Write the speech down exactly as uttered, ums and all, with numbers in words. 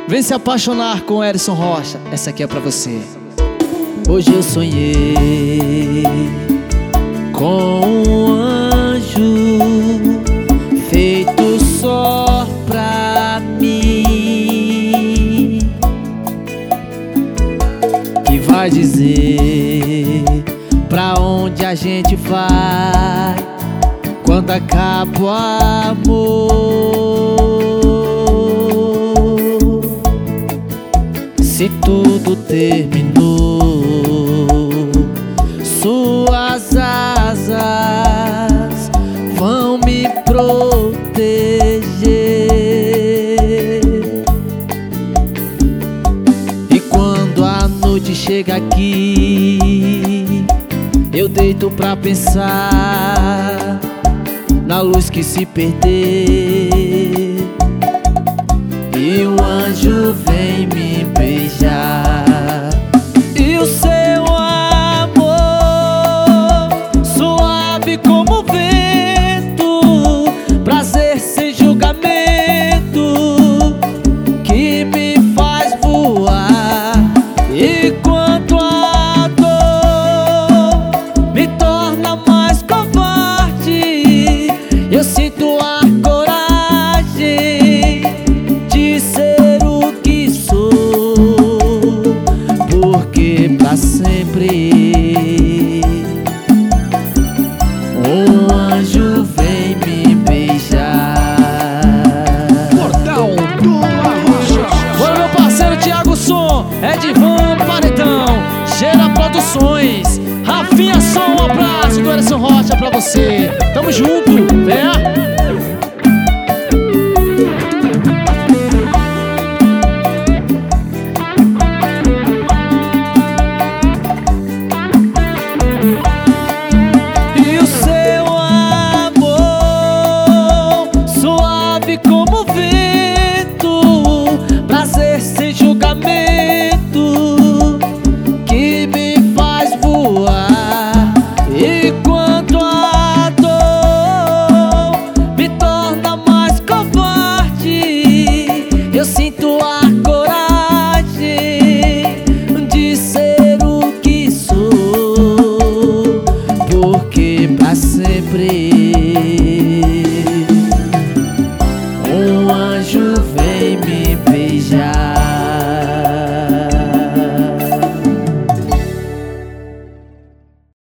Vem se apaixonar com Erison Rocha. Essa aqui é pra você. Hoje eu sonhei com um anjo feito só pra mim, que vai dizer pra onde a gente vai quando acaba o amor. Se tudo terminou, suas asas vão me proteger. E quando a noite chega aqui, eu deito pra pensar na luz que se perder, e um anjo vem me beijar. E o seu amor, suave como vento, prazer sem julgamento, que me faz voar. E quanto a dor me torna mais covarde, eu sinto a coragem de ser o que sou, porque pra sempre um anjo vem me beijar. Portal do Arrocha. Bora, meu parceiro Thiago Som, Edvan Paredão, Gera Produções, Rafinha Som, um abraço do Erison Rocha pra você. Tamo junto, né? E o seu amor, suave como vento, prazer sem julgamento, que me faz voar. E quanto a dor me torna mais covarde, eu sinto a coragem de ser o que sou, porque pra sempre